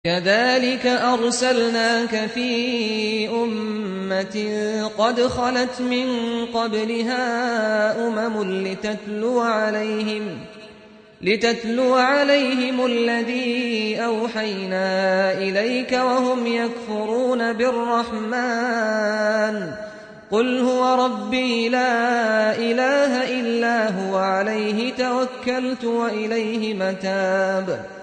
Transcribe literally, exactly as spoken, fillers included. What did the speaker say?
كَذَٰلِكَ أَرْسَلْنَاكَ فِي أُمَّةٍ قَدْ خَلَتْ مِن قَبْلِهَا أُمَمٌ لِّتَتْلُوَ عَلَيْهِمُ الَّذِي أَوْحَيْنَا إِلَيْكَ وَهُمْ يَكْفُرُونَ بِالرَّحْمَٰنِ ۚ قُلْ هُوَ رَبِّي لَا إِلَٰهَ إِلَّا هُوَ عَلَيْهِ تَوَكَّلْتُ وَإِلَيْهِ مَتَابِ